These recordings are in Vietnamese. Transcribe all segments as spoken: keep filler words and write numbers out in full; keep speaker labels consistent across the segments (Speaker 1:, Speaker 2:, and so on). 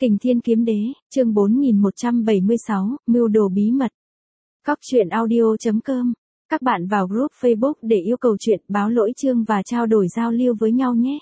Speaker 1: Kình Thiên Kiếm Đế, chương bốn nghìn một trăm bảy mươi sáu, mưu đồ bí mật. Cóc truyện audio chấm com. Các bạn vào group Facebook để yêu cầu chuyện, báo lỗi chương và trao đổi giao lưu với nhau nhé.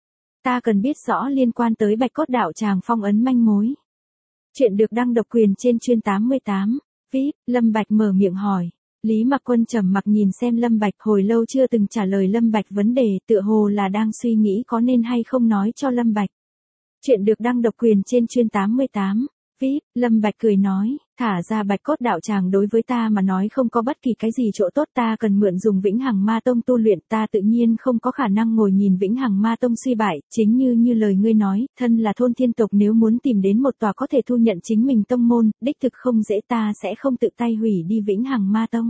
Speaker 1: Ta cần biết rõ liên quan tới Bạch Cốt Đạo Tràng phong ấn manh mối. Chuyện được đăng độc quyền trên chuyên tám mươi tám. vê i pê, Lâm Bạch mở miệng hỏi. Lý Mặc Quân trầm mặc nhìn xem Lâm Bạch, hồi lâu chưa từng trả lời Lâm Bạch vấn đề, tựa hồ là đang suy nghĩ có nên hay không nói cho Lâm Bạch. Chuyện được đăng độc quyền trên chuyên tám mươi tám. vê i pê, Lâm Bạch cười nói, thả ra Bạch Cốt Đạo Tràng đối với ta mà nói không có bất kỳ cái gì chỗ tốt, ta cần mượn dùng Vĩnh Hằng Ma Tông tu luyện, ta tự nhiên không có khả năng ngồi nhìn Vĩnh Hằng Ma Tông suy bại, chính như như lời ngươi nói, thân là thôn thiên tộc nếu muốn tìm đến một tòa có thể thu nhận chính mình tông môn, đích thực không dễ, ta sẽ không tự tay hủy đi Vĩnh Hằng Ma Tông.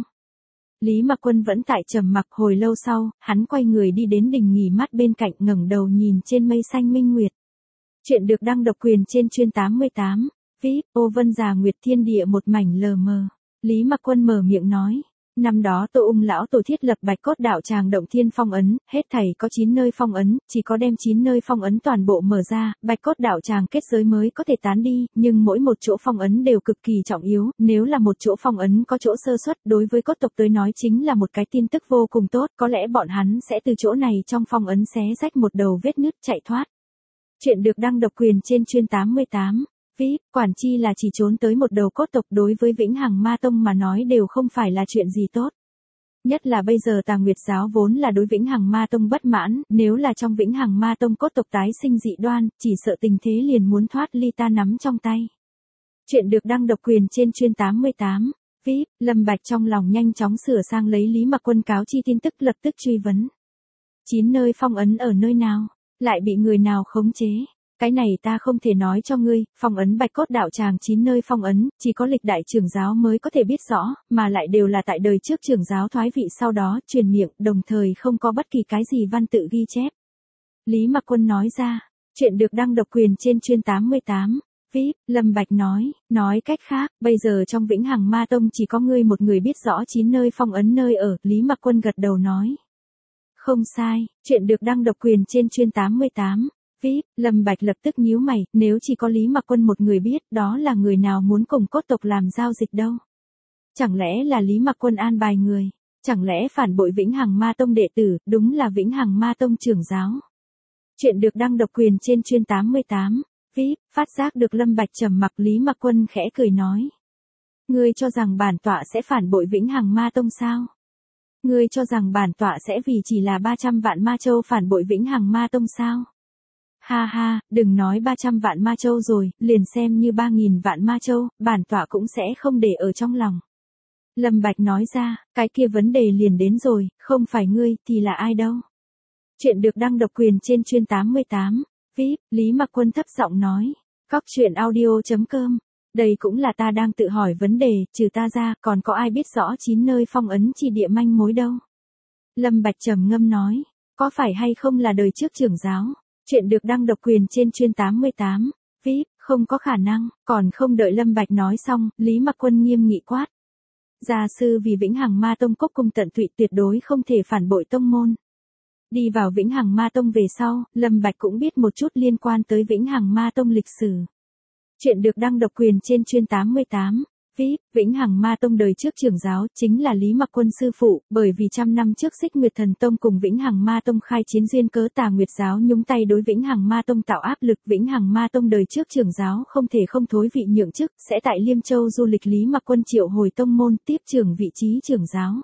Speaker 1: Lý Mặc Quân vẫn tại trầm mặc, hồi lâu sau, hắn quay người đi đến đình nghỉ mát bên cạnh, ngẩng đầu nhìn trên mây xanh minh nguyệt. Chuyện được đăng độc quyền trên chuyên tám mươi tám. vê i pê, ô vân già nguyệt thiên địa một mảnh lờ mờ. Lý Mặc Quân mở miệng nói. Năm đó Tô Ung lão tổ thiết lập Bạch Cốt Đạo Tràng động thiên phong ấn, hết thảy có chín nơi phong ấn, chỉ có đem chín nơi phong ấn toàn bộ mở ra, Bạch Cốt Đạo Tràng kết giới mới có thể tán đi, nhưng mỗi một chỗ phong ấn đều cực kỳ trọng yếu, nếu là một chỗ phong ấn có chỗ sơ suất, đối với cốt tộc tới nói chính là một cái tin tức vô cùng tốt, có lẽ bọn hắn sẽ từ chỗ này trong phong ấn xé rách một đầu vết nứt chạy thoát. Chuyện được đăng độc quyền trên chuyên tám mươi tám. vê i pê, quản chi là chỉ trốn tới một đầu cốt tộc đối với Vĩnh Hằng Ma Tông mà nói đều không phải là chuyện gì tốt. Nhất là bây giờ Tà Nguyệt giáo vốn là đối Vĩnh Hằng Ma Tông bất mãn, nếu là trong Vĩnh Hằng Ma Tông cốt tộc tái sinh dị đoan, chỉ sợ tình thế liền muốn thoát ly ta nắm trong tay. Chuyện được đăng độc quyền trên chuyên tám mươi tám. vê i pê, Lâm Bạch trong lòng nhanh chóng sửa sang lấy Lý Mặc Quân cáo chi tin tức, lập tức truy vấn. Chín nơi phong ấn ở nơi nào? Lại bị người nào khống chế? Cái này ta không thể nói cho ngươi, phong ấn Bạch Cốt Đạo Tràng chín nơi phong ấn, chỉ có lịch đại trưởng giáo mới có thể biết rõ, mà lại đều là tại đời trước trưởng giáo thoái vị sau đó, truyền miệng, đồng thời không có bất kỳ cái gì văn tự ghi chép. Lý Mặc Quân nói ra, chuyện được đăng độc quyền trên chuyên tám mươi tám. vê i pê, Lâm Bạch nói, nói cách khác, bây giờ trong Vĩnh Hằng Ma Tông chỉ có ngươi một người biết rõ chín nơi phong ấn nơi ở, Lý Mặc Quân gật đầu nói. Không sai, chuyện được đăng độc quyền trên chuyên tám mươi tám. vê i pê, Lâm Bạch lập tức nhíu mày, nếu chỉ có Lý Mặc Quân một người biết, đó là người nào muốn cùng cốt tộc làm giao dịch đâu? Chẳng lẽ là Lý Mặc Quân an bài người? Chẳng lẽ phản bội Vĩnh Hằng Ma Tông đệ tử, đúng là Vĩnh Hằng Ma Tông trưởng giáo? Chuyện được đăng độc quyền trên chuyên tám mươi tám. vê i pê, phát giác được Lâm Bạch trầm mặc, Lý Mặc Quân khẽ cười nói. Ngươi cho rằng bản tọa sẽ phản bội Vĩnh Hằng Ma Tông sao? Ngươi cho rằng bản tọa sẽ vì chỉ là ba trăm vạn ma châu phản bội Vĩnh Hằng Ma Tông sao? Ha ha, đừng nói ba trăm vạn ma châu rồi, liền xem như ba nghìn vạn ma châu, bản tọa cũng sẽ không để ở trong lòng. Lâm Bạch nói ra, cái kia vấn đề liền đến rồi, không phải ngươi, thì là ai đâu? Chuyện được đăng độc quyền trên chuyên tám mươi tám. vê i pê, Lý Mặc Quân thấp giọng nói. Cóc truyện audio chấm com. Đây cũng là ta đang tự hỏi vấn đề, trừ ta ra, còn có ai biết rõ chín nơi phong ấn chi địa manh mối đâu? Lâm Bạch trầm ngâm nói, có phải hay không là đời trước trưởng giáo? Chuyện được đăng độc quyền trên chuyên tám mươi tám. vê i pê, không có khả năng, còn không đợi Lâm Bạch nói xong, Lý Mặc Quân nghiêm nghị quát. Gia sư vì Vĩnh Hằng Ma Tông cốc cung tận tụy, tuyệt đối không thể phản bội tông môn. Đi vào Vĩnh Hằng Ma Tông về sau, Lâm Bạch cũng biết một chút liên quan tới Vĩnh Hằng Ma Tông lịch sử. Chuyện được đăng độc quyền trên chuyên tám mươi tám. vê i pê, Vĩnh Hằng Ma Tông đời trước trưởng giáo chính là Lý Mặc Quân sư phụ, bởi vì trăm năm trước Xích Nguyệt Thần Tông cùng Vĩnh Hằng Ma Tông khai chiến duyên cớ, Tà Nguyệt giáo nhúng tay đối Vĩnh Hằng Ma Tông tạo áp lực, Vĩnh Hằng Ma Tông đời trước trưởng giáo không thể không thối vị nhượng chức, sẽ tại Liêm Châu du lịch, Lý Mặc Quân triệu hồi tông môn, tiếp trưởng vị trí trưởng giáo.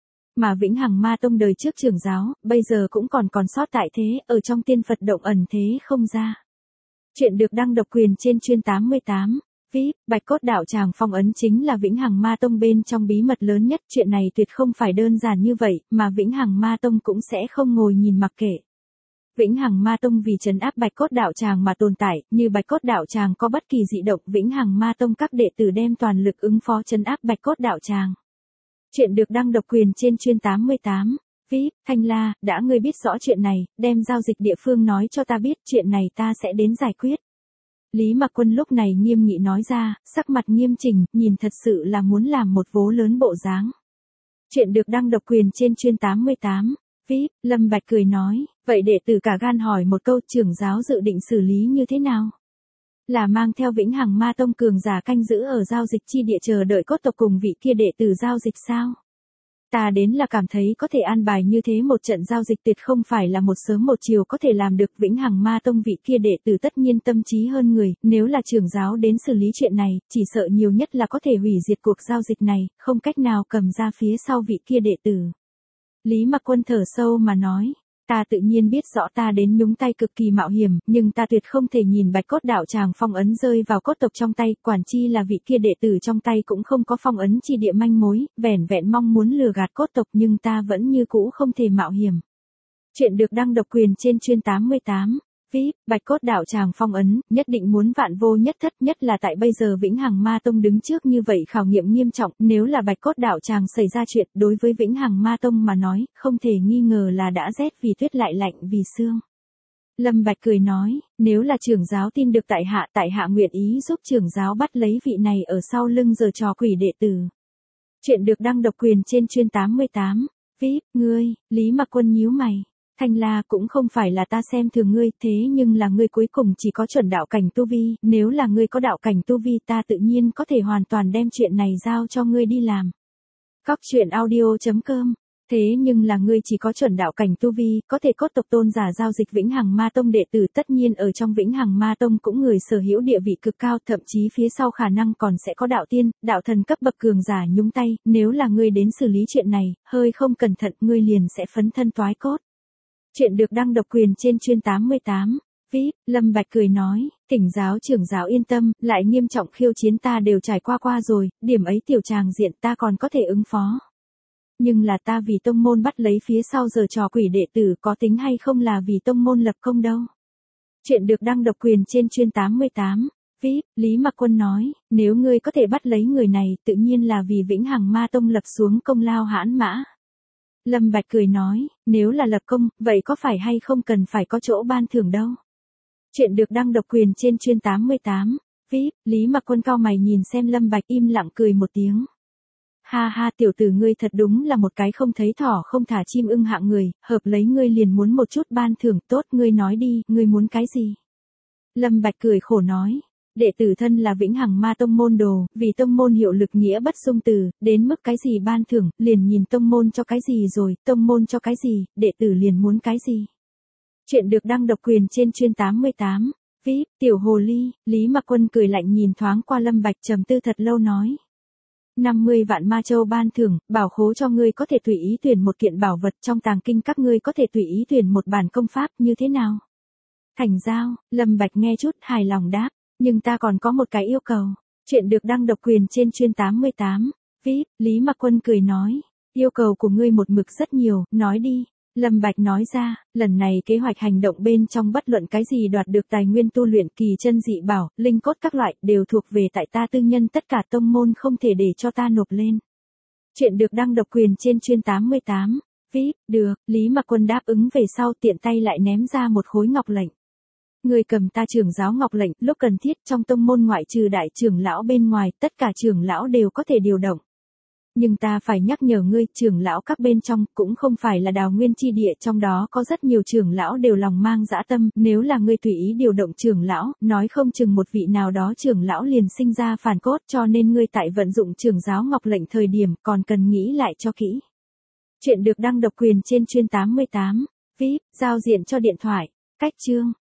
Speaker 1: Mà Vĩnh Hằng Ma Tông đời trước trưởng giáo, bây giờ cũng còn còn sót tại thế, ở trong tiên Phật động ẩn thế không ra. Chuyện được đăng độc quyền trên chuyên tám mươi tám. vê i pê, Bạch Cốt Đạo Tràng phong ấn chính là Vĩnh Hằng Ma Tông bên trong bí mật lớn nhất, chuyện này tuyệt không phải đơn giản như vậy, mà Vĩnh Hằng Ma Tông cũng sẽ không ngồi nhìn mặc kệ. Vĩnh Hằng Ma Tông vì trấn áp Bạch Cốt Đạo Tràng mà tồn tại, như Bạch Cốt Đạo Tràng có bất kỳ dị động, Vĩnh Hằng Ma Tông các đệ tử đem toàn lực ứng phó trấn áp Bạch Cốt Đạo Tràng. Chuyện được đăng độc quyền trên chuyên tám mươi tám. vê i pê, Thanh La, đã ngươi biết rõ chuyện này, đem giao dịch địa phương nói cho ta biết, chuyện này ta sẽ đến giải quyết. Lý Mặc Quân lúc này nghiêm nghị nói ra, sắc mặt nghiêm chỉnh, nhìn thật sự là muốn làm một vố lớn bộ dáng. Chuyện được đăng độc quyền trên chuyên tám mươi tám. vê i pê, Lâm Bạch cười nói, vậy đệ tử cả gan hỏi một câu, trưởng giáo dự định xử lý như thế nào? Là mang theo Vĩnh Hằng Ma Tông cường giả canh giữ ở giao dịch chi địa chờ đợi cốt tộc cùng vị kia đệ tử giao dịch sao? Ta đến là cảm thấy có thể an bài như thế một trận giao dịch tuyệt không phải là một sớm một chiều có thể làm được. Vĩnh Hằng Ma Tông vị kia đệ tử tất nhiên tâm trí hơn người, nếu là trưởng giáo đến xử lý chuyện này, chỉ sợ nhiều nhất là có thể hủy diệt cuộc giao dịch này, không cách nào cầm ra phía sau vị kia đệ tử. Lý Mặc Quân thở sâu mà nói. Ta tự nhiên biết rõ ta đến nhúng tay cực kỳ mạo hiểm, nhưng ta tuyệt không thể nhìn bạch cốt đạo tràng phong ấn rơi vào cốt tộc trong tay, quản chi là vị kia đệ tử trong tay cũng không có phong ấn chi địa manh mối, vẻn vẹn mong muốn lừa gạt cốt tộc nhưng ta vẫn như cũ không thể mạo hiểm. Chuyện được đăng độc quyền trên chuyên tám mươi tám. vê i pê, bạch cốt đạo tràng phong ấn, nhất định muốn vạn vô nhất thất, nhất là tại bây giờ Vĩnh Hằng Ma Tông đứng trước như vậy khảo nghiệm nghiêm trọng, nếu là bạch cốt đạo tràng xảy ra chuyện, đối với Vĩnh Hằng Ma Tông mà nói, không thể nghi ngờ là đã rét vì tuyết lại lạnh vì xương. Lâm Bạch cười nói, nếu là trưởng giáo tin được tại hạ, tại hạ nguyện ý giúp trưởng giáo bắt lấy vị này ở sau lưng giở trò quỷ đệ tử. Chuyện được đăng độc quyền trên chuyên tám mươi tám. vê i pê, ngươi, Lý Mặc Quân nhíu mày. Thanh La, cũng không phải là ta xem thường ngươi, thế nhưng là ngươi cuối cùng chỉ có chuẩn đạo cảnh tu vi, nếu là ngươi có đạo cảnh tu vi ta tự nhiên có thể hoàn toàn đem chuyện này giao cho ngươi đi làm. Cóc truyện audio chấm com. Thế nhưng là ngươi chỉ có chuẩn đạo cảnh tu vi, có thể cốt tộc tôn giả giao dịch Vĩnh Hằng Ma Tông đệ tử, tất nhiên ở trong Vĩnh Hằng Ma Tông cũng người sở hữu địa vị cực cao, thậm chí phía sau khả năng còn sẽ có đạo tiên, đạo thần cấp bậc cường giả nhúng tay, nếu là ngươi đến xử lý chuyện này, hơi không cẩn thận ngươi liền sẽ phấn thân toái cốt. Chuyện được đăng độc quyền trên chuyên tám mươi tám. vê i pê, Lâm Bạch cười nói, Thỉnh giáo trưởng giáo yên tâm, lại nghiêm trọng khiêu chiến ta đều trải qua qua rồi, điểm ấy tiểu tràng diện ta còn có thể ứng phó. Nhưng là ta vì tông môn bắt lấy phía sau giở trò quỷ đệ tử, có tính hay không là vì tông môn lập công đâu. Chuyện được đăng độc quyền trên chuyên tám mươi tám. vê i pê, Lý Mặc Quân nói, nếu ngươi có thể bắt lấy người này, tự nhiên là vì Vĩnh Hằng Ma Tông lập xuống công lao hãn mã. Lâm Bạch cười nói, nếu là lập công, vậy có phải hay không cần phải có chỗ ban thưởng đâu. Chuyện được đăng độc quyền trên chuyên tám mươi tám. vê i pê, Lý Mặc Quân cau mày nhìn xem Lâm Bạch im lặng cười một tiếng. Ha ha, tiểu tử ngươi thật đúng là một cái không thấy thỏ không thả chim ưng hạng người, hợp lấy ngươi liền muốn một chút ban thưởng, tốt, ngươi nói đi, ngươi muốn cái gì? Lâm Bạch cười khổ nói. Đệ tử thân là Vĩnh Hằng Ma Tông môn đồ, vì tông môn hiệu lực nghĩa bất xung từ, đến mức cái gì ban thưởng, liền nhìn tông môn cho cái gì rồi, tông môn cho cái gì, đệ tử liền muốn cái gì. Chuyện được đăng độc quyền trên chuyên tám mươi tám. vê i pê, tiểu hồ ly, Lý Mặc Quân cười lạnh nhìn thoáng qua Lâm Bạch trầm tư thật lâu nói. năm mươi vạn ma châu ban thưởng, bảo khố cho ngươi có thể tùy ý tuyển một kiện bảo vật, trong tàng kinh các ngươi có thể tùy ý tuyển một bản công pháp, như thế nào? Thành giao, Lâm Bạch nghe chút hài lòng đáp. Nhưng ta còn có một cái yêu cầu. Chuyện được đăng độc quyền trên chuyên tám mươi tám. vê i pê, Lý Mặc Quân cười nói. Yêu cầu của ngươi một mực rất nhiều, nói đi. Lâm Bạch nói ra, lần này kế hoạch hành động bên trong bất luận cái gì đoạt được tài nguyên tu luyện, kỳ chân dị bảo, linh cốt các loại, đều thuộc về tại ta tư nhân, tất cả tông môn không thể để cho ta nộp lên. Chuyện được đăng độc quyền trên chuyên tám mươi tám. vê i pê, được, Lý Mặc Quân đáp ứng về sau tiện tay lại ném ra một khối ngọc lệnh. Người cầm ta trưởng giáo ngọc lệnh, lúc cần thiết trong tông môn ngoại trừ đại trưởng lão bên ngoài, tất cả trưởng lão đều có thể điều động. Nhưng ta phải nhắc nhở ngươi, trưởng lão các bên trong, cũng không phải là đào nguyên chi địa, trong đó có rất nhiều trưởng lão đều lòng mang dã tâm, nếu là ngươi tùy ý điều động trưởng lão, nói không chừng một vị nào đó trưởng lão liền sinh ra phản cốt, cho nên ngươi tại vận dụng trưởng giáo ngọc lệnh thời điểm, còn cần nghĩ lại cho kỹ. Chuyện được đăng độc quyền trên chuyên tám mươi tám. vê i pê, giao diện cho điện thoại. Cách chương.